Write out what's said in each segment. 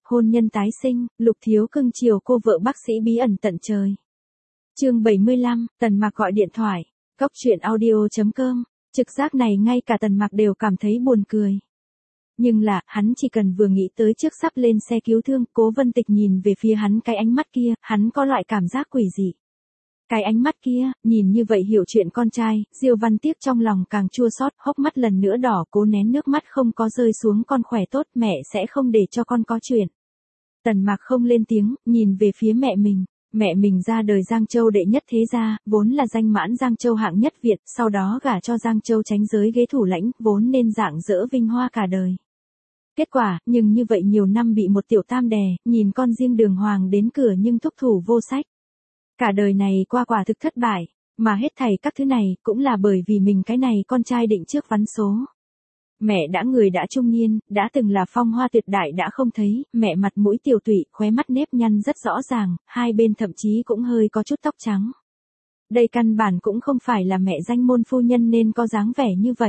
hôn nhân tái sinh, Lục Thiếu cưng chiều cô vợ bác sĩ bí ẩn tận trời. Chương 75, Tần Mạc gọi điện thoại. Cóc truyện audio.com. Trực giác này ngay cả Tần Mạc đều cảm thấy buồn cười. Nhưng là, hắn chỉ cần vừa nghĩ tới trước sắp lên xe cứu thương, Cố Vân Tịch nhìn về phía hắn cái ánh mắt kia, hắn có loại cảm giác quỷ dị. Cái ánh mắt kia, nhìn như vậy hiểu chuyện con trai, Diêu Văn Tiếc trong lòng càng chua xót, hốc mắt lần nữa đỏ, cố nén nước mắt không có rơi xuống, con khỏe tốt, mẹ sẽ không để cho con có chuyện. Tần Mạc không lên tiếng, nhìn về phía mẹ mình. Mẹ mình ra đời Giang Châu đệ nhất thế gia, vốn là danh mãn Giang Châu hạng nhất Việt, sau đó gả cho Giang Châu tránh giới ghế thủ lãnh, vốn nên rạng rỡ vinh hoa cả đời. Kết quả, nhưng như vậy nhiều năm bị một tiểu tam đè, nhìn con riêng đường hoàng đến cửa nhưng thúc thủ vô sách. Cả đời này qua quả thực thất bại, mà hết thảy các thứ này cũng là bởi vì mình cái này con trai định trước vắn số. Mẹ đã người đã trung niên, đã từng là phong hoa tuyệt đại đã không thấy, mẹ mặt mũi tiều tụy, khóe mắt nếp nhăn rất rõ ràng, hai bên thậm chí cũng hơi có chút tóc trắng. Đây căn bản cũng không phải là mẹ danh môn phu nhân nên có dáng vẻ như vậy.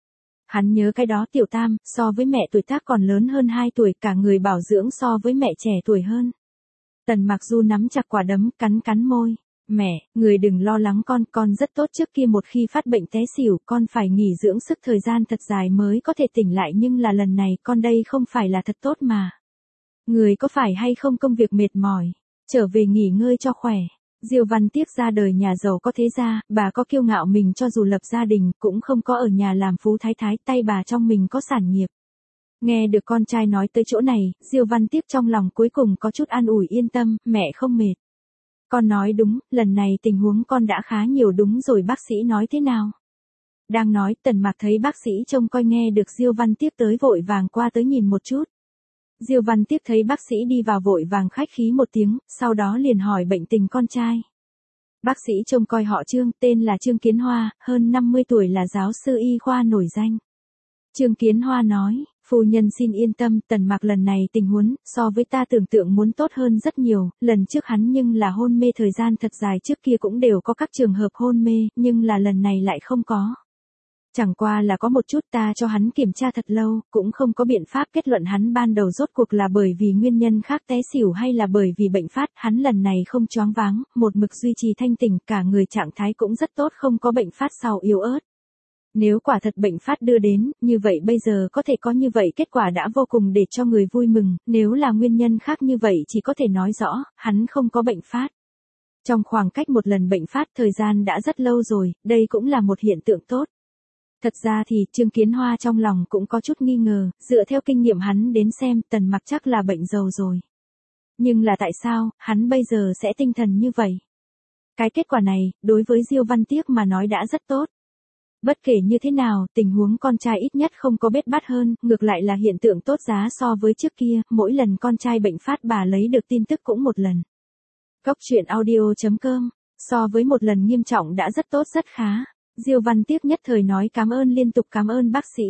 Hắn nhớ cái đó tiểu tam, so với mẹ tuổi tác còn lớn hơn 2 tuổi, cả người bảo dưỡng so với mẹ trẻ tuổi hơn. Tần Mạc Du nắm chặt quả đấm, cắn môi. Mẹ, người đừng lo lắng con rất tốt, trước kia một khi phát bệnh té xỉu, con phải nghỉ dưỡng sức thời gian thật dài mới có thể tỉnh lại, nhưng là lần này con đây không phải là thật tốt mà. Người có phải hay không công việc mệt mỏi, trở về nghỉ ngơi cho khỏe. Diêu Văn Tiếc ra đời nhà giàu có thế gia, bà có kiêu ngạo mình cho dù lập gia đình, cũng không có ở nhà làm phú thái thái, tay bà trong mình có sản nghiệp. Nghe được con trai nói tới chỗ này, Diêu Văn Tiếc trong lòng cuối cùng có chút an ủi, yên tâm, mẹ không mệt. Con nói đúng, lần này tình huống con đã khá nhiều. Đúng rồi, bác sĩ nói thế nào? Đang nói, Tần Mạc thấy bác sĩ trông coi nghe được Diêu Văn Tiếc tới vội vàng qua tới nhìn một chút. Diêu Văn Tiếc thấy bác sĩ đi vào vội vàng khách khí một tiếng, sau đó liền hỏi bệnh tình con trai. Bác sĩ trông coi họ Trương, tên là Trương Kiến Hoa, hơn 50 tuổi, là giáo sư y khoa nổi danh. Trương Kiến Hoa nói, phu nhân xin yên tâm, Tần Mạc lần này tình huống so với ta tưởng tượng muốn tốt hơn rất nhiều, lần trước hắn nhưng là hôn mê thời gian thật dài, trước kia cũng đều có các trường hợp hôn mê, nhưng là lần này lại không có. Chẳng qua là có một chút, ta cho hắn kiểm tra thật lâu, cũng không có biện pháp kết luận hắn ban đầu rốt cuộc là bởi vì nguyên nhân khác té xỉu hay là bởi vì bệnh phát, hắn lần này không choáng váng, một mực duy trì thanh tỉnh, cả người trạng thái cũng rất tốt, không có bệnh phát sau yếu ớt. Nếu quả thật bệnh phát đưa đến, như vậy bây giờ có thể có như vậy kết quả đã vô cùng để cho người vui mừng, nếu là nguyên nhân khác như vậy chỉ có thể nói rõ, hắn không có bệnh phát. Trong khoảng cách một lần bệnh phát thời gian đã rất lâu rồi, đây cũng là một hiện tượng tốt. Thật ra thì, Trương Kiến Hoa trong lòng cũng có chút nghi ngờ, dựa theo kinh nghiệm hắn đến xem, Tần Mạc chắc là bệnh giàu rồi. Nhưng là tại sao, hắn bây giờ sẽ tinh thần như vậy? Cái kết quả này, đối với Diêu Văn Tiếc mà nói đã rất tốt. Bất kể như thế nào, tình huống con trai ít nhất không có bết bát hơn, ngược lại là hiện tượng tốt giá so với trước kia, mỗi lần con trai bệnh phát bà lấy được tin tức cũng một lần. Cóc truyện audio.com, so với một lần nghiêm trọng đã rất tốt, rất khá. Diêu Văn Tiếc nhất thời nói cảm ơn liên tục, cảm ơn bác sĩ.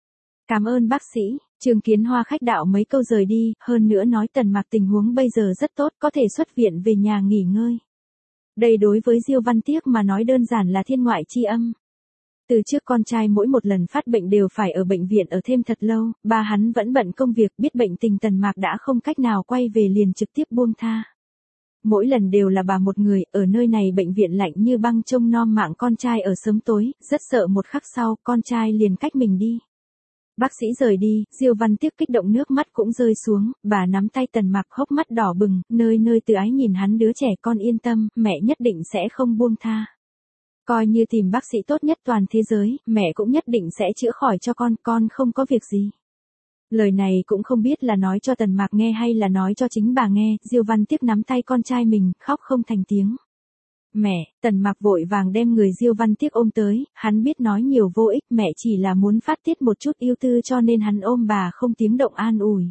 Cảm ơn bác sĩ. Trương Kiến Hoa khách đạo mấy câu rời đi, hơn nữa nói Tần Mạc tình huống bây giờ rất tốt, có thể xuất viện về nhà nghỉ ngơi. Đây đối với Diêu Văn Tiếc mà nói đơn giản là thiên ngoại chi âm. Từ trước con trai mỗi một lần phát bệnh đều phải ở bệnh viện ở thêm thật lâu, ba hắn vẫn bận công việc, biết bệnh tình Tần Mạc đã không cách nào quay về liền trực tiếp buông tha. Mỗi lần đều là bà một người, ở nơi này bệnh viện lạnh như băng trông nom mạng con trai ở sớm tối, rất sợ một khắc sau, con trai liền cách mình đi. Bác sĩ rời đi, Diêu Văn Tiếc kích động nước mắt cũng rơi xuống, bà nắm tay Tần Mạc hốc mắt đỏ bừng, nơi nơi từ ái nhìn hắn, đứa trẻ con yên tâm, mẹ nhất định sẽ không buông tha. Coi như tìm bác sĩ tốt nhất toàn thế giới, mẹ cũng nhất định sẽ chữa khỏi cho con không có việc gì. Lời này cũng không biết là nói cho Tần Mạc nghe hay là nói cho chính bà nghe, Diêu Văn Tiếc nắm tay con trai mình, khóc không thành tiếng. Mẹ, Tần Mạc vội vàng đem người Diêu Văn Tiếc ôm tới, hắn biết nói nhiều vô ích, mẹ chỉ là muốn phát tiết một chút yêu tư cho nên hắn ôm bà không tiếng động an ủi.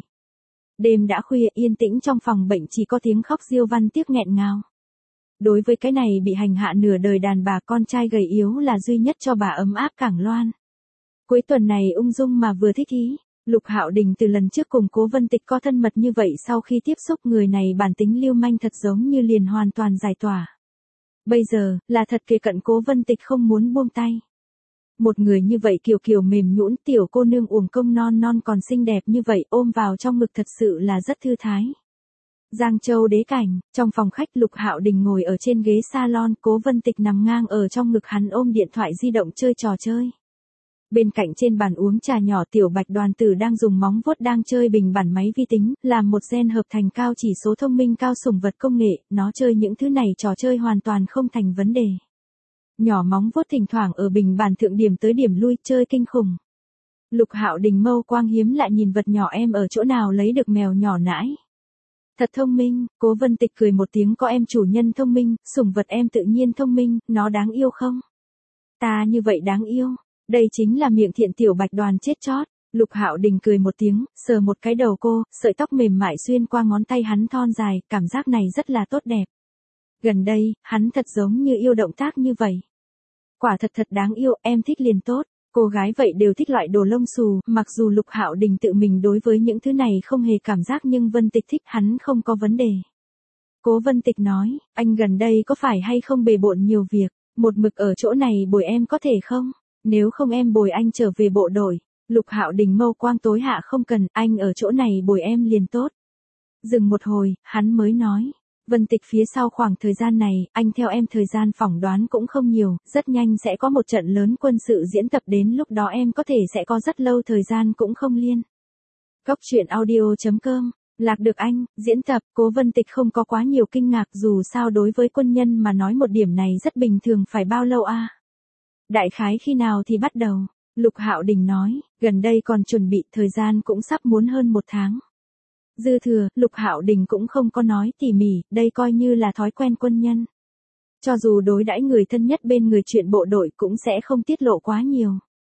Đêm đã khuya, yên tĩnh trong phòng bệnh chỉ có tiếng khóc Diêu Văn Tiếc nghẹn ngào. Đối với cái này bị hành hạ nửa đời đàn bà, con trai gầy yếu là duy nhất cho bà ấm áp cảng loan. Cuối tuần này ung dung mà vừa thích ý. Lục Hạo Đình từ lần trước cùng Cố Vân Tịch có thân mật như vậy, sau khi tiếp xúc người này bản tính lưu manh thật giống như liền hoàn toàn giải tỏa. Bây giờ, là thật kề cận Cố Vân Tịch không muốn buông tay. Một người như vậy kiều kiều mềm nhũn, tiểu cô nương uổng công non non còn xinh đẹp như vậy, ôm vào trong ngực thật sự là rất thư thái. Giang Châu đế cảnh, trong phòng khách Lục Hạo Đình ngồi ở trên ghế salon, Cố Vân Tịch nằm ngang ở trong ngực hắn ôm điện thoại di động chơi trò chơi. Bên cạnh trên bàn uống trà nhỏ Tiểu Bạch Đoàn Tử đang dùng móng vuốt đang chơi bình bản máy vi tính, làm một gen hợp thành cao chỉ số thông minh cao sủng vật công nghệ, nó chơi những thứ này trò chơi hoàn toàn không thành vấn đề. Nhỏ móng vuốt thỉnh thoảng ở bình bàn thượng điểm tới điểm lui, chơi kinh khủng. Lục Hạo Đình mâu quang hiếm lại nhìn vật nhỏ, em ở chỗ nào lấy được mèo nhỏ nãi. Thật thông minh, Cố Vân Tịch cười một tiếng, có em chủ nhân thông minh, sủng vật em tự nhiên thông minh, nó đáng yêu không? Ta như vậy đáng yêu, đây chính là miệng thiện Tiểu Bạch Đoàn chết chót. Lục Hạo Đình cười một tiếng, sờ một cái đầu cô, sợi tóc mềm mại xuyên qua ngón tay hắn thon dài, cảm giác này rất là tốt đẹp. Gần đây, hắn thật giống như yêu động tác như vậy. Quả thật thật đáng yêu, em thích liền tốt. Cô gái vậy đều thích loại đồ lông xù, mặc dù Lục Hạo Đình tự mình đối với những thứ này không hề cảm giác nhưng Vân Tịch thích hắn không có vấn đề. Cố Vân Tịch nói, anh gần đây có phải hay không bề bộn nhiều việc, một mực ở chỗ này bồi em có thể không? Nếu không em bồi anh trở về bộ đội. Lục Hạo Đình mâu quang tối hạ, không cần, anh ở chỗ này bồi em liền tốt. Dừng một hồi, hắn mới nói. Vân Tịch phía sau khoảng thời gian này, anh theo em thời gian phỏng đoán cũng không nhiều, rất nhanh sẽ có một trận lớn quân sự diễn tập, đến lúc đó em có thể sẽ có rất lâu thời gian cũng không liên. Cốc truyện audio.com, lạc được anh, diễn tập, Cố Vân Tịch không có quá nhiều kinh ngạc, dù sao đối với quân nhân mà nói một điểm này rất bình thường, phải bao lâu a? Đại khái khi nào thì bắt đầu? Lục Hạo Đình nói, gần đây còn chuẩn bị, thời gian cũng sắp muốn hơn 1 tháng. Dư thừa, Lục Hạo Đình cũng không có nói tỉ mỉ, đây coi như là thói quen quân nhân. Cho dù đối đãi người thân nhất bên người, chuyện bộ đội cũng sẽ không tiết lộ quá nhiều.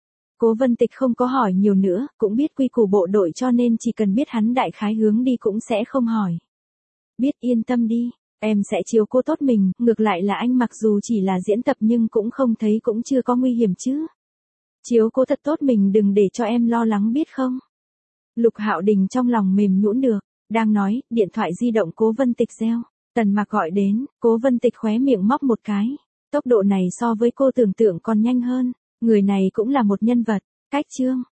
Cố Vân Tịch không có hỏi nhiều nữa, cũng biết quy củ bộ đội cho nên chỉ cần biết hắn đại khái hướng đi cũng sẽ không hỏi. Biết, yên tâm đi, em sẽ chiếu cố tốt mình, ngược lại là anh mặc dù chỉ là diễn tập nhưng cũng không thấy cũng chưa có nguy hiểm chứ. Chiếu cố thật tốt mình, đừng để cho em lo lắng biết không? Lục Hạo Đình trong lòng mềm nhũn được, đang nói, điện thoại di động Cố Vân Tịch reo, Tần Mạc gọi đến, Cố Vân Tịch khóe miệng móc một cái, tốc độ này so với cô tưởng tượng còn nhanh hơn, người này cũng là một nhân vật, cách chương.